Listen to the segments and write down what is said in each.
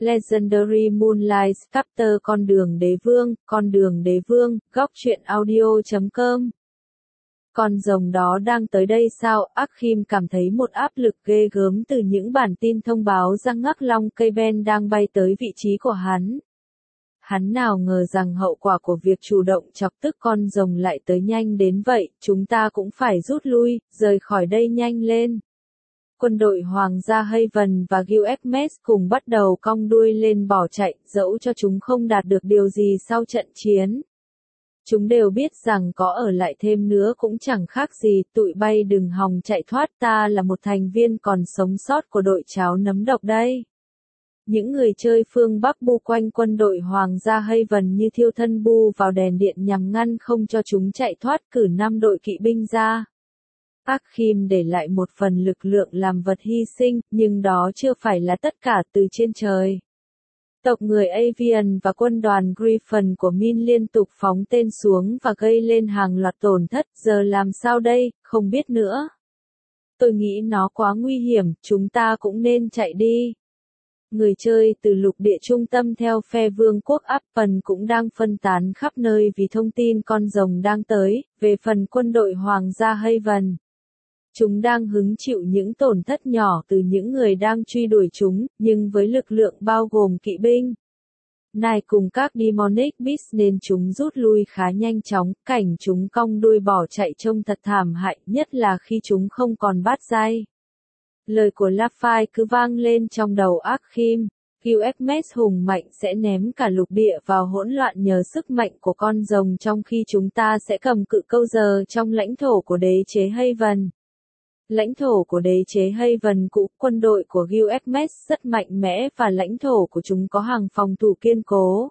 Legendary Moonlight Chapter Con đường đế vương, góc truyện audio.com. Con rồng đó đang tới đây sao? Akhim cảm thấy một áp lực ghê gớm từ những bản tin thông báo rằng ngắc long cây ben đang bay tới vị trí của hắn. Hắn nào ngờ rằng hậu quả của việc chủ động chọc tức con rồng lại tới nhanh đến vậy, chúng ta cũng phải rút lui, rời khỏi đây nhanh lên. Quân đội Hoàng gia Haven và Gilgamesh cùng bắt đầu cong đuôi lên bỏ chạy, dẫu cho chúng không đạt được điều gì sau trận chiến. Chúng đều biết rằng có ở lại thêm nữa cũng chẳng khác gì, tụi bay đừng hòng chạy thoát, ta là một thành viên còn sống sót của đội cháo nấm độc đây. Những người chơi phương Bắc bu quanh quân đội Hoàng gia Haven như thiêu thân bu vào đèn điện nhằm ngăn không cho chúng chạy thoát, cử 5 đội kỵ binh ra. Akhim để lại một phần lực lượng làm vật hy sinh, nhưng đó chưa phải là tất cả. Từ trên trời. Tộc người Avian và quân đoàn Griffin của Min liên tục phóng tên xuống và gây lên hàng loạt tổn thất, giờ làm sao đây, không biết nữa. Tôi nghĩ nó quá nguy hiểm, chúng ta cũng nên chạy đi. Người chơi từ lục địa trung tâm theo phe vương quốc Appen cũng đang phân tán khắp nơi vì thông tin con rồng đang tới. Về phần quân đội Hoàng gia Haven, chúng đang hứng chịu những tổn thất nhỏ từ những người đang truy đuổi chúng, nhưng với lực lượng bao gồm kỵ binh này cùng các demonic beast nên chúng rút lui khá nhanh chóng. Cảnh chúng cong đuôi bỏ chạy trông thật thảm hại, nhất là khi chúng không còn bát dai. Lời của Laphai cứ vang lên trong đầu Akhim. Gilgamesh hùng mạnh sẽ ném cả lục địa vào hỗn loạn nhờ sức mạnh của con rồng, trong khi chúng ta sẽ cầm cự câu giờ trong lãnh thổ của đế chế Haven. Lãnh thổ của đế chế Haven cũ, quân đội của Gilgamesh rất mạnh mẽ và lãnh thổ của chúng có hàng phòng thủ kiên cố,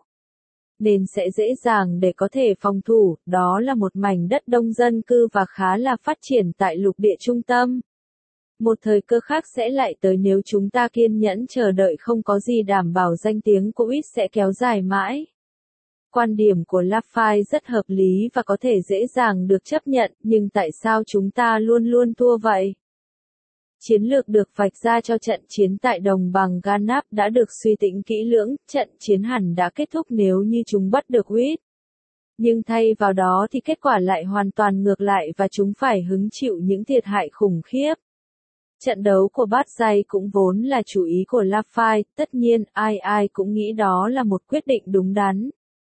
nên sẽ dễ dàng để có thể phòng thủ. Đó là một mảnh đất đông dân cư và khá là phát triển tại lục địa trung tâm. Một thời cơ khác sẽ lại tới nếu chúng ta kiên nhẫn chờ đợi, không có gì đảm bảo danh tiếng của Ít sẽ kéo dài mãi. Quan điểm của Laphai rất hợp lý và có thể dễ dàng được chấp nhận, nhưng tại sao chúng ta luôn luôn thua vậy? Chiến lược được vạch ra cho trận chiến tại đồng bằng Ganap đã được suy tính kỹ lưỡng, trận chiến hẳn đã kết thúc nếu như chúng bắt được Ít. Nhưng thay vào đó thì kết quả lại hoàn toàn ngược lại và chúng phải hứng chịu những thiệt hại khủng khiếp. Trận đấu của bát dai cũng vốn là chủ ý của Laphai, tất nhiên ai cũng nghĩ đó là một quyết định đúng đắn.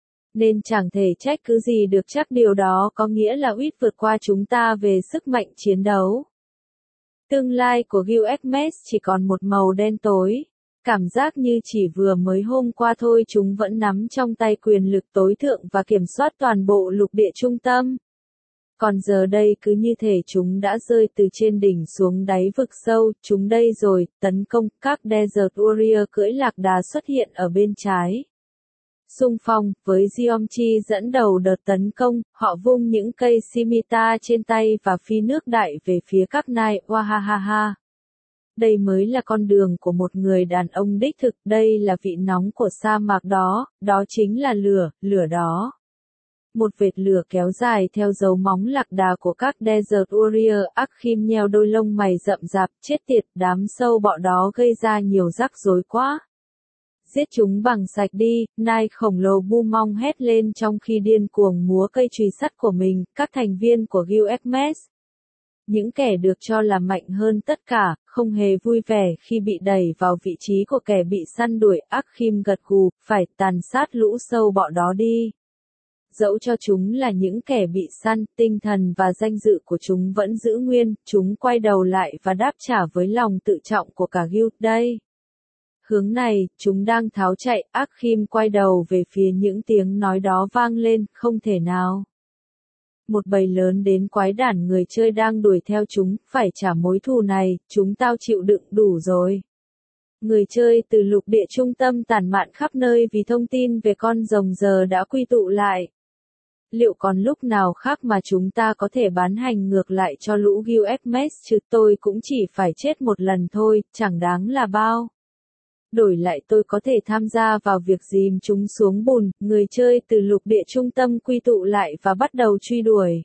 Nên chẳng thể trách cứ gì được, chắc điều đó có nghĩa là Ít vượt qua chúng ta về sức mạnh chiến đấu. Tương lai của Gilgamesh chỉ còn một màu đen tối. Cảm giác như chỉ vừa mới hôm qua thôi chúng vẫn nắm trong tay quyền lực tối thượng và kiểm soát toàn bộ lục địa trung tâm. Còn giờ đây cứ như thể chúng đã rơi từ trên đỉnh xuống đáy vực sâu, chúng đây rồi, tấn công. Các Desert Warrior cưỡi lạc đà xuất hiện ở bên trái. Xung phong, với Giomchi dẫn đầu đợt tấn công, họ vung những cây scimitar trên tay và phi nước đại về phía các nai. Wahahaha. Đây mới là con đường của một người đàn ông đích thực, đây là vị nóng của sa mạc đó, đó chính là lửa đó. Một vệt lửa kéo dài theo dấu móng lạc đà của các Desert Warrior. Akhim nheo đôi lông mày rậm rạp, chết tiệt, đám sâu bọ đó gây ra nhiều rắc rối quá. Giết chúng bằng sạch đi, nai khổng lồ bu mong hét lên trong khi điên cuồng múa cây chùy sắt của mình. Các thành viên của Gilgamesh, những kẻ được cho là mạnh hơn tất cả, không hề vui vẻ khi bị đẩy vào vị trí của kẻ bị săn đuổi. Akhim gật gù, phải tàn sát lũ sâu bọ đó đi. Dẫu cho chúng là những kẻ bị săn, tinh thần và danh dự của chúng vẫn giữ nguyên, chúng quay đầu lại và đáp trả với lòng tự trọng của cả guild đây. Hướng này, chúng đang tháo chạy. Akhim quay đầu về phía những tiếng nói đó vang lên, không thể nào. Một bầy lớn đến quái đản người chơi đang đuổi theo chúng, phải trả mối thù này, chúng tao chịu đựng đủ rồi. Người chơi từ lục địa trung tâm tản mạn khắp nơi vì thông tin về con rồng giờ đã quy tụ lại. Liệu còn lúc nào khác mà chúng ta có thể bán hành ngược lại cho lũ Gilgamesh chứ? Tôi cũng chỉ phải chết một lần thôi, chẳng đáng là bao. Đổi lại tôi có thể tham gia vào việc dìm chúng xuống bùn. Người chơi từ lục địa trung tâm quy tụ lại và bắt đầu truy đuổi.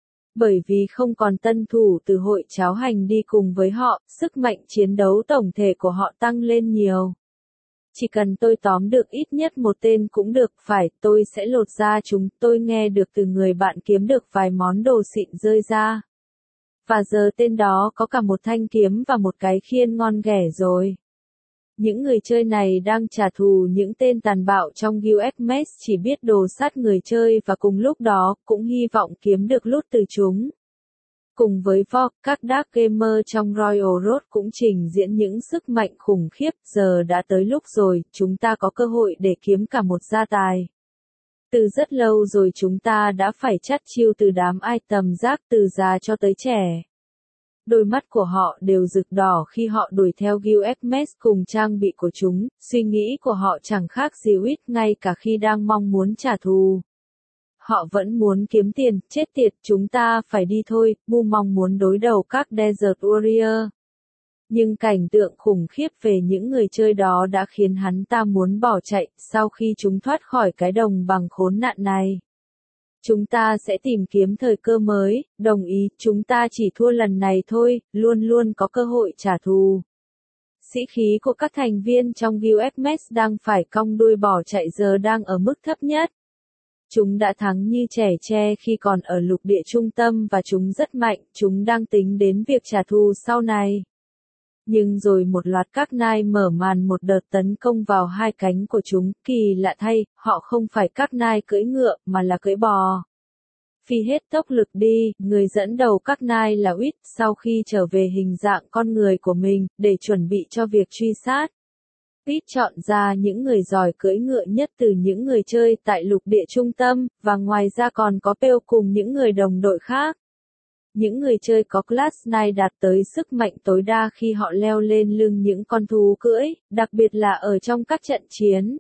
Bởi vì không còn tân thủ từ hội cháo hành đi cùng với họ, sức mạnh chiến đấu tổng thể của họ tăng lên nhiều. Chỉ cần tôi tóm được ít nhất một tên cũng được, phải, tôi sẽ lột ra chúng, tôi nghe được từ người bạn kiếm được vài món đồ xịn rơi ra. Và giờ tên đó có cả một thanh kiếm và một cái khiên ngon ghẻ rồi. Những người chơi này đang trả thù những tên tàn bạo trong US Mess chỉ biết đồ sát người chơi và cùng lúc đó cũng hy vọng kiếm được loot từ chúng. Cùng với Vogue, các Dark Gamer trong Royal Road cũng trình diễn những sức mạnh khủng khiếp, giờ đã tới lúc rồi, chúng ta có cơ hội để kiếm cả một gia tài. Từ rất lâu rồi chúng ta đã phải chắt chiu từ đám item rác từ già cho tới trẻ. Đôi mắt của họ đều rực đỏ khi họ đuổi theo US Mess cùng trang bị của chúng, suy nghĩ của họ chẳng khác gì Wit ngay cả khi đang mong muốn trả thù. Họ vẫn muốn kiếm tiền, chết tiệt, chúng ta phải đi thôi, Bu mong muốn đối đầu các Desert Warrior. Nhưng cảnh tượng khủng khiếp về những người chơi đó đã khiến hắn ta muốn bỏ chạy, sau khi chúng thoát khỏi cái đồng bằng khốn nạn này. Chúng ta sẽ tìm kiếm thời cơ mới, đồng ý, chúng ta chỉ thua lần này thôi, luôn luôn có cơ hội trả thù. Sĩ khí của các thành viên trong US Mess đang phải cong đuôi bỏ chạy giờ đang ở mức thấp nhất. Chúng đã thắng như trẻ tre khi còn ở lục địa trung tâm và chúng rất mạnh, chúng đang tính đến việc trả thù sau này. Nhưng rồi một loạt các nai mở màn một đợt tấn công vào hai cánh của chúng, kỳ lạ thay, họ không phải các nai cưỡi ngựa, mà là cưỡi bò. Phi hết tốc lực đi, người dẫn đầu các nai là Wit, sau khi trở về hình dạng con người của mình, để chuẩn bị cho việc truy sát. Wit chọn ra những người giỏi cưỡi ngựa nhất từ những người chơi tại lục địa trung tâm, và ngoài ra còn có Pale cùng những người đồng đội khác. Những người chơi có class này đạt tới sức mạnh tối đa khi họ leo lên lưng những con thú cưỡi, đặc biệt là ở trong các trận chiến.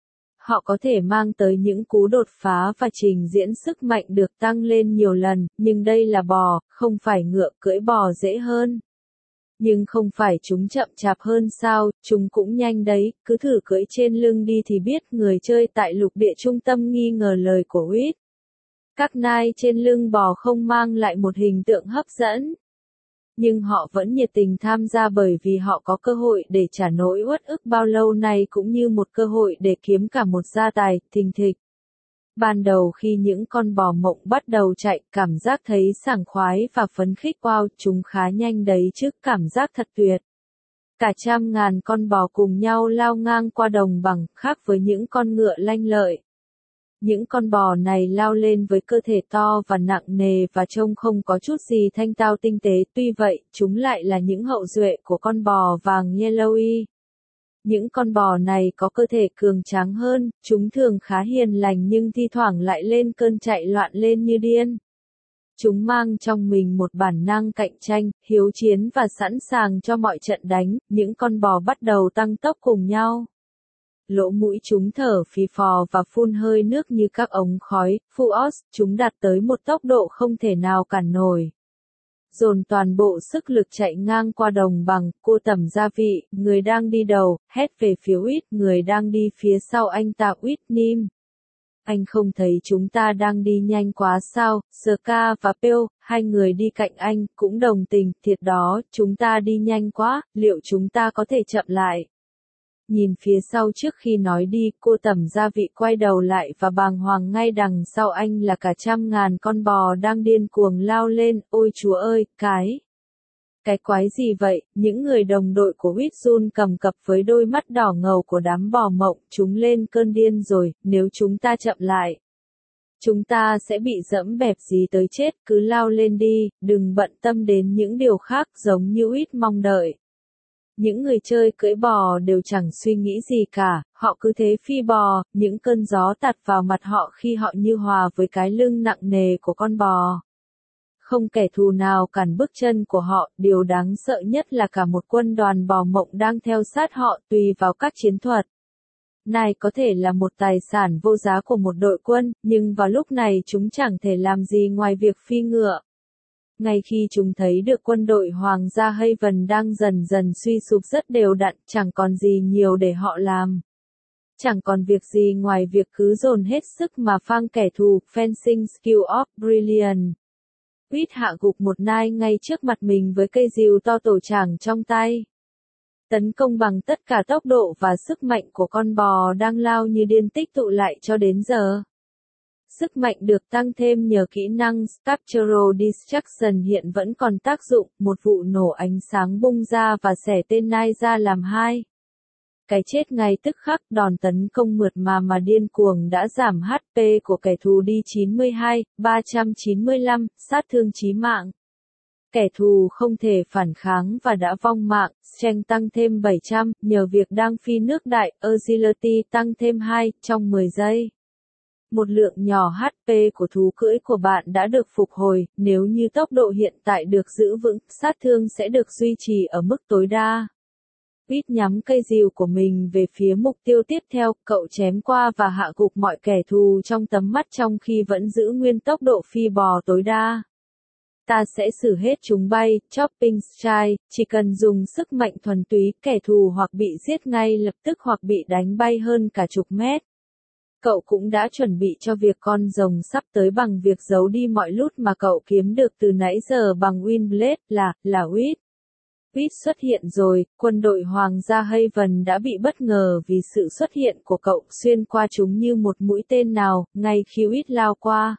Họ có thể mang tới những cú đột phá và trình diễn sức mạnh được tăng lên nhiều lần, nhưng đây là bò, không phải ngựa, cưỡi bò dễ hơn. Nhưng không phải chúng chậm chạp hơn sao, chúng cũng nhanh đấy, cứ thử cưỡi trên lưng đi thì biết. Người chơi tại lục địa trung tâm nghi ngờ lời của Wit. Các nai trên lưng bò không mang lại một hình tượng hấp dẫn. Nhưng họ vẫn nhiệt tình tham gia bởi vì họ có cơ hội để trả nỗi uất ức bao lâu nay cũng như một cơ hội để kiếm cả một gia tài, thình thịch. Ban đầu khi những con bò mộng bắt đầu chạy, cảm giác thấy sảng khoái và phấn khích, wow, chúng khá nhanh đấy chứ, cảm giác thật tuyệt. Cả trăm ngàn con bò cùng nhau lao ngang qua đồng bằng, khác với những con ngựa lanh lợi. Những con bò này lao lên với cơ thể to và nặng nề và trông không có chút gì thanh tao tinh tế, tuy vậy, chúng lại là những hậu duệ của con bò vàng Yellowy. Những con bò này có cơ thể cường tráng hơn, chúng thường khá hiền lành nhưng thi thoảng lại lên cơn chạy loạn lên như điên. Chúng mang trong mình một bản năng cạnh tranh, hiếu chiến và sẵn sàng cho mọi trận đánh, những con bò bắt đầu tăng tốc cùng nhau. Lỗ mũi chúng thở phì phò và phun hơi nước như các ống khói, Fuos, chúng đạt tới một tốc độ không thể nào cản nổi. Dồn toàn bộ sức lực chạy ngang qua đồng bằng, cô tẩm gia vị, người đang đi đầu, hét về phía Wit, người đang đi phía sau anh ta Wit Nim. Anh không thấy chúng ta đang đi nhanh quá sao, Ska và Pale, hai người đi cạnh anh, cũng đồng tình, thiệt đó, chúng ta đi nhanh quá, liệu chúng ta có thể chậm lại? Nhìn phía sau trước khi nói đi, cô tẩm gia vị quay đầu lại và bàng hoàng ngay đằng sau anh là cả trăm ngàn con bò đang điên cuồng lao lên, ôi chúa ơi, cái quái gì vậy, những người đồng đội của Wit run cầm cập với đôi mắt đỏ ngầu của đám bò mộng, chúng lên cơn điên rồi, nếu chúng ta chậm lại. Chúng ta sẽ bị dẫm bẹp gì tới chết, cứ lao lên đi, đừng bận tâm đến những điều khác giống như Wit mong đợi. Những người chơi cưỡi bò đều chẳng suy nghĩ gì cả, họ cứ thế phi bò, những cơn gió tạt vào mặt họ khi họ như hòa với cái lưng nặng nề của con bò. Không kẻ thù nào cản bước chân của họ, điều đáng sợ nhất là cả một quân đoàn bò mộng đang theo sát họ tùy vào các chiến thuật. Này có thể là một tài sản vô giá của một đội quân, nhưng vào lúc này chúng chẳng thể làm gì ngoài việc phi ngựa. Ngay khi chúng thấy được quân đội Hoàng gia Haven đang dần dần suy sụp rất đều đặn, chẳng còn gì nhiều để họ làm. Chẳng còn việc gì ngoài việc cứ dồn hết sức mà phang kẻ thù, fencing skill of brilliant. Wit hạ gục một nai ngay trước mặt mình với cây rìu to tổ tràng trong tay. Tấn công bằng tất cả tốc độ và sức mạnh của con bò đang lao như điên tích tụ lại cho đến giờ. Sức mạnh được tăng thêm nhờ kỹ năng Structural Destruction hiện vẫn còn tác dụng, một vụ nổ ánh sáng bung ra và xẻ tên Nai ra làm hai. Cái chết ngay tức khắc, đòn tấn công mượt mà điên cuồng đã giảm HP của kẻ thù đi 92, 395, sát thương chí mạng. Kẻ thù không thể phản kháng và đã vong mạng, strength tăng thêm 700, nhờ việc đang phi nước đại, agility tăng thêm 2, trong 10 giây. Một lượng nhỏ HP của thú cưỡi của bạn đã được phục hồi, nếu như tốc độ hiện tại được giữ vững, sát thương sẽ được duy trì ở mức tối đa. Pete nhắm cây rìu của mình về phía mục tiêu tiếp theo, cậu chém qua và hạ gục mọi kẻ thù trong tầm mắt trong khi vẫn giữ nguyên tốc độ phi bò tối đa. Ta sẽ xử hết chúng bay, chopping strike, chỉ cần dùng sức mạnh thuần túy, kẻ thù hoặc bị giết ngay lập tức hoặc bị đánh bay hơn cả chục mét. Cậu cũng đã chuẩn bị cho việc con rồng sắp tới bằng việc giấu đi mọi loot mà cậu kiếm được từ nãy giờ bằng Windblade, là Wit. Wit xuất hiện rồi, quân đội Hoàng gia Haven đã bị bất ngờ vì sự xuất hiện của cậu xuyên qua chúng như một mũi tên nào, ngay khi Wit lao qua.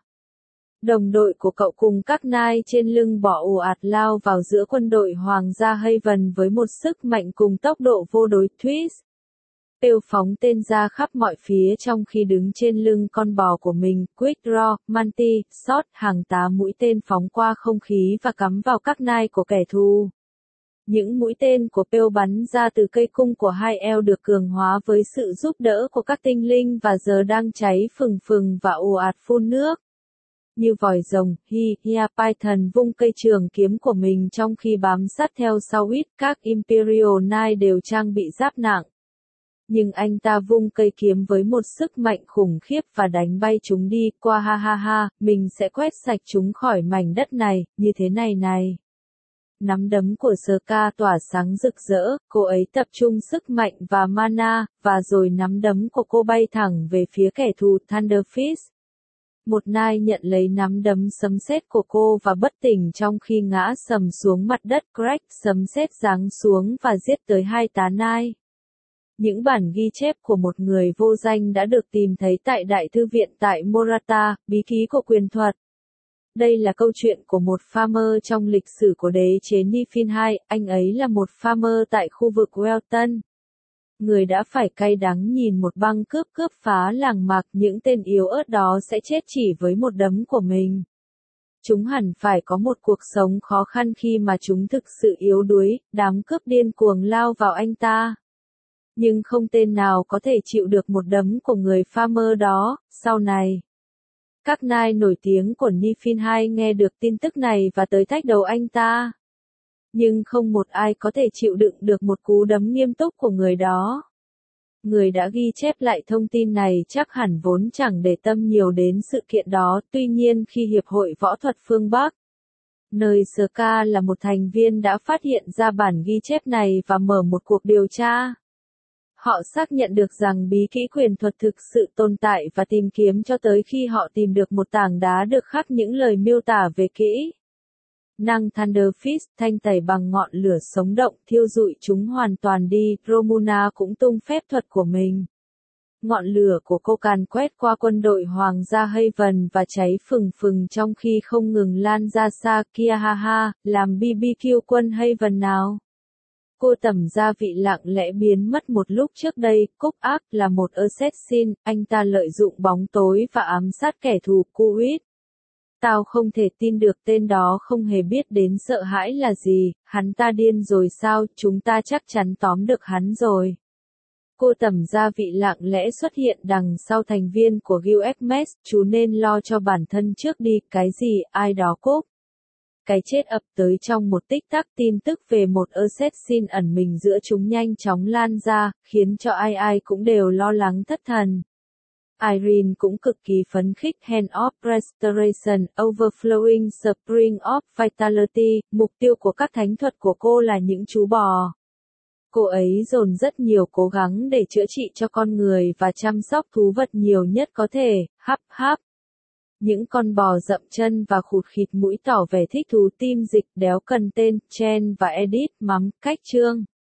Đồng đội của cậu cùng các nai trên lưng bò ồ ạt lao vào giữa quân đội Hoàng gia Haven với một sức mạnh cùng tốc độ vô đối. Twist. Tiêu phóng tên ra khắp mọi phía trong khi đứng trên lưng con bò của mình. Quick Draw, Manti, Shot, hàng tá mũi tên phóng qua không khí và cắm vào các nai của kẻ thù. Những mũi tên của Pale bắn ra từ cây cung của hai eo được cường hóa với sự giúp đỡ của các tinh linh và giờ đang cháy phừng phừng và ồ ạt phun nước. Như vòi rồng, Python vung cây trường kiếm của mình trong khi bám sát theo sau Wit. Các Imperial Knight đều trang bị giáp nặng. Nhưng anh ta vung cây kiếm với một sức mạnh khủng khiếp và đánh bay chúng đi qua mình sẽ quét sạch chúng khỏi mảnh đất này, như thế này. Nắm đấm của Ska tỏa sáng rực rỡ, cô ấy tập trung sức mạnh và mana, và rồi nắm đấm của cô bay thẳng về phía kẻ thù Thunderfist. Một nai nhận lấy nắm đấm sấm sét của cô và bất tỉnh trong khi ngã sầm xuống mặt đất. Crack, sấm sét giáng xuống và giết tới 2 tá nai. Những bản ghi chép của một người vô danh đã được tìm thấy tại Đại thư viện tại Morata, bí ký của quyền thuật. Đây là câu chuyện của một farmer trong lịch sử của đế chế Niflheim, anh ấy là một farmer tại khu vực Welton. Người đã phải cay đắng nhìn một băng cướp phá làng mạc, những tên yếu ớt đó sẽ chết chỉ với một đấm của mình. Chúng hẳn phải có một cuộc sống khó khăn khi mà chúng thực sự yếu đuối, đám cướp điên cuồng lao vào anh ta. Nhưng không tên nào có thể chịu được một đấm của người farmer đó. Sau này, các nai nổi tiếng của Niflheim nghe được tin tức này và tới thách đầu anh ta. Nhưng không một ai có thể chịu đựng được một cú đấm nghiêm túc của người đó. Người đã ghi chép lại thông tin này chắc hẳn vốn chẳng để tâm nhiều đến sự kiện đó, tuy nhiên khi Hiệp hội Võ thuật phương Bắc, nơi Ska là một thành viên đã phát hiện ra bản ghi chép này và mở một cuộc điều tra. Họ xác nhận được rằng bí kỹ quyền thuật thực sự tồn tại và tìm kiếm cho tới khi họ tìm được một tảng đá được khắc những lời miêu tả về kỹ năng Thunderfist, thanh tẩy bằng ngọn lửa sống động, thiêu rụi chúng hoàn toàn đi. Romuna cũng tung phép thuật của mình. Ngọn lửa của cô càn quét qua quân đội Hoàng gia Haven và cháy phừng phừng trong khi không ngừng lan ra xa kia. Làm BBQ quân Haven nào. Cô tẩm gia vị lặng lẽ biến mất một lúc trước đây. Cúc ác là một assassin, anh ta lợi dụng bóng tối và ám sát kẻ thù. Kuwait. Tao không thể tin được tên đó không hề biết đến sợ hãi là gì, hắn ta điên rồi sao, chúng ta chắc chắn tóm được hắn rồi. Cô tẩm gia vị lặng lẽ xuất hiện đằng sau thành viên của Guild Xmas, chú nên lo cho bản thân trước đi, cái gì, ai đó Cúc. Cái chết ập tới trong một tích tắc, tin tức về một assassin ẩn mình giữa chúng nhanh chóng lan ra, khiến cho ai cũng đều lo lắng thất thần. Irene cũng cực kỳ phấn khích. Hand of Restoration, Overflowing Spring of Vitality, mục tiêu của các thánh thuật của cô là những chú bò. Cô ấy dồn rất nhiều cố gắng để chữa trị cho con người và chăm sóc thú vật nhiều nhất có thể. Những con bò dậm chân và khụt khịt mũi tỏ vẻ thích thú. Tim dịch đéo cần tên, Chen và Edith mắm, cách chương.